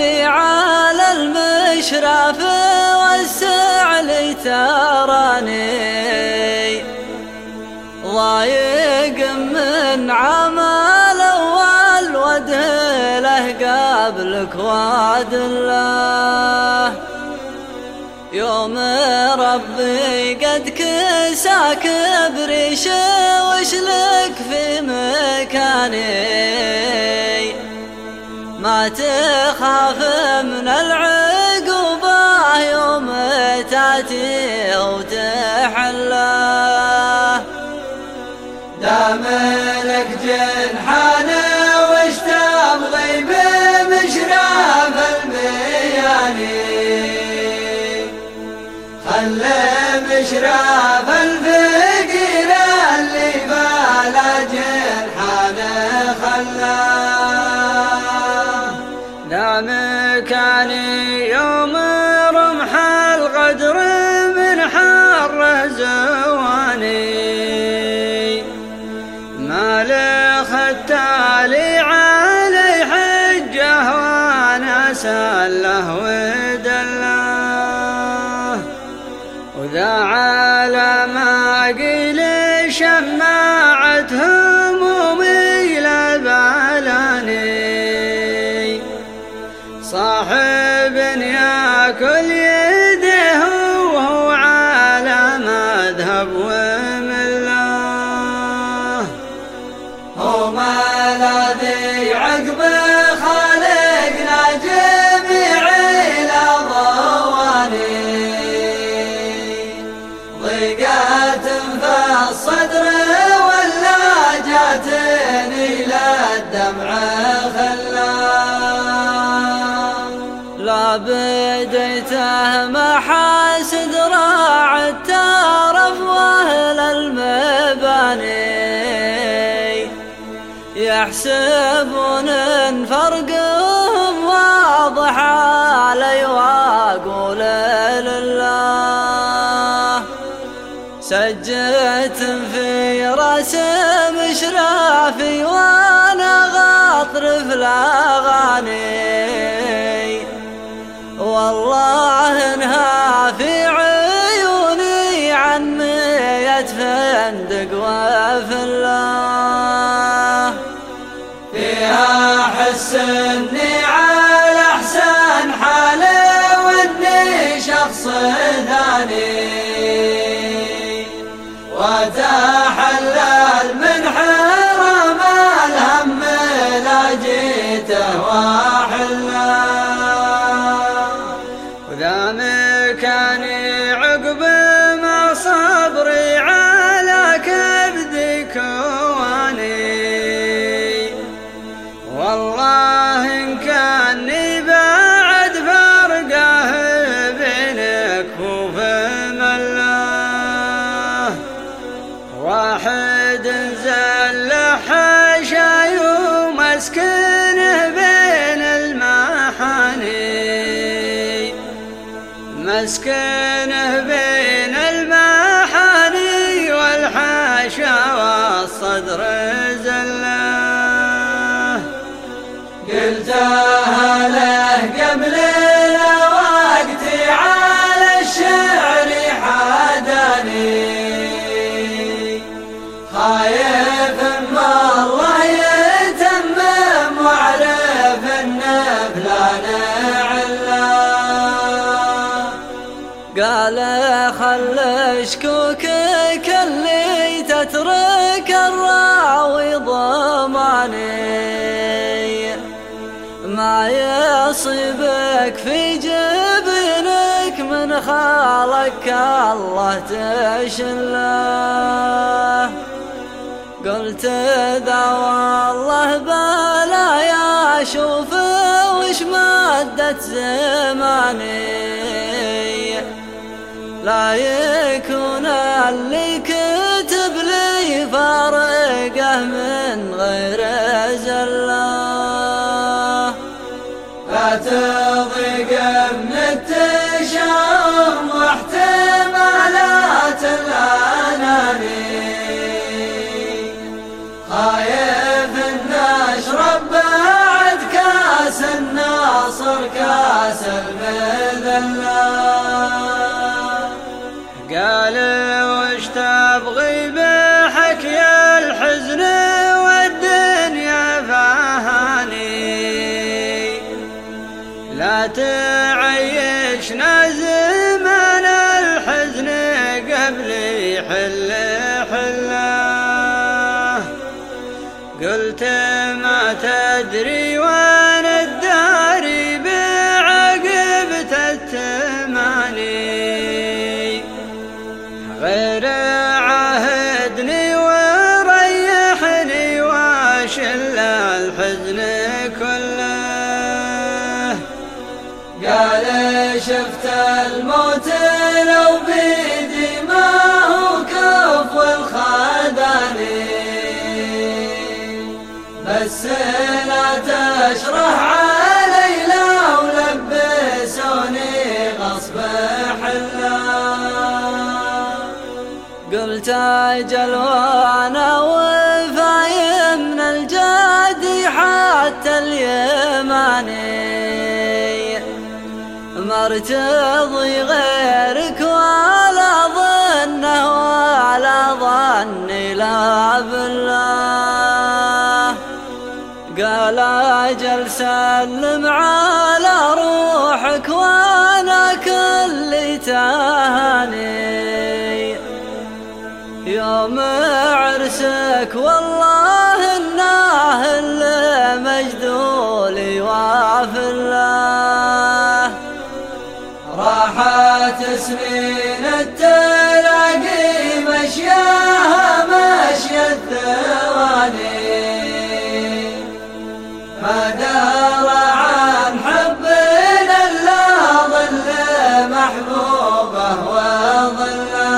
لي على المشرف وسع لي تراني ضايق من عمل أول ودهله قبلك وعد الله يوم ربي قد كساك بريش وشلك في مكاني ما تخاف من العقوبة يوم تاتي وتحله دام لك جنحان وش تبغي بمشرف المياني خلي مشرف الفقير اللي بلا جنحان خلاه دام كان يوم رمح الغدر من حر زواني ما لختالي علي حجه وانا سله ودله وذا على ما قيل شماعة همومي لبالاني صاحب ياكل يده وهو على مذهب ومله هو ما الذي عقب خالقنا جميع الأضواني ضيقات في الصدر ولا جاتني للدمع خلاه لا بديته محاسد راع التارف واهل المباني يحسبون ان فرقهم واضح علي واقول لله سجت في راس مشرافي وانا غاطر في الاغاني والله انها في عيوني عن 100 فندق وفي الله فيها حس اني على احسن حالي واني شخص ثاني وتحلل من حرام الهم لا جيته واحله وذا مكاني عقب ما صبري على كبد كواني والله إن كاني بعد فرقه بينك وفم الله واحد زل حشاي ومسكنه بين المحاني مسكنه بين المحاني والحاشا والصدر زله قلتها له قبل الوقت على الشعر حداني خايف ما الله يتمم واعرف ان فلان علاه قال خل شكوكك اللي تترك الراوي ضماني ما يصيبك في جبينك من خالك الله تشله قلت ذا والله بلا يا شوف وش مدت زماني لا يكون اللي كتب لي فارقه من غير زله لا تضيق من التشاؤم واحتمالات الأناني خايف ان اشرب بعد كاس الناصح كاس المذلة. قال وش تبغي بحكي الحزن والدنيا فهاني، لا تعيشنا زمان الحزن قبل يحل حله. قلت ما تدري وين الداري بعقبة التماني، غير عهدني وريحني واشل الحزن كله. قال شفت الموت لو بيدي ما هو كفو الخداني، بس لا تشرح علي لو لبسوني غصب حله. قلت اجل وانا وفايم من الجادي حتى اليماني، ما ارتضي غيرك ولا ظنه ولا ظني لا بالله. قال اجل سلم على روحك وانا كلي تهاني، يوم عرسك والله انه المجدول وافي الله. راحت سنين التلاقي مشياها مشي الثواني، ما دار عن حبنا الا ظل محبوبه وظله.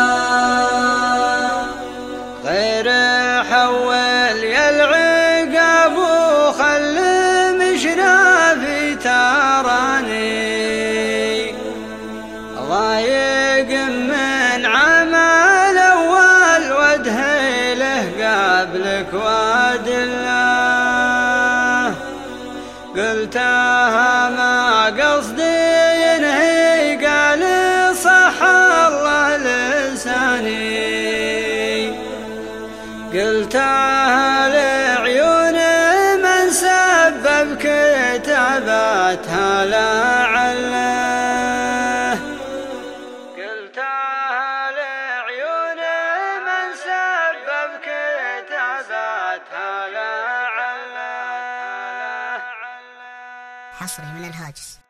غير حول يا العقاب وخل مشنا في تراني، ضايق من عمل اول وادهيله قبلك وادله. قلتها ما قصدي ينهي، قال صح الله لساني. قلتها لعيون من سبب كتاباتها لعله. قلتها لعيون من سبب كتاباتها لعله. حصري من الهاجس.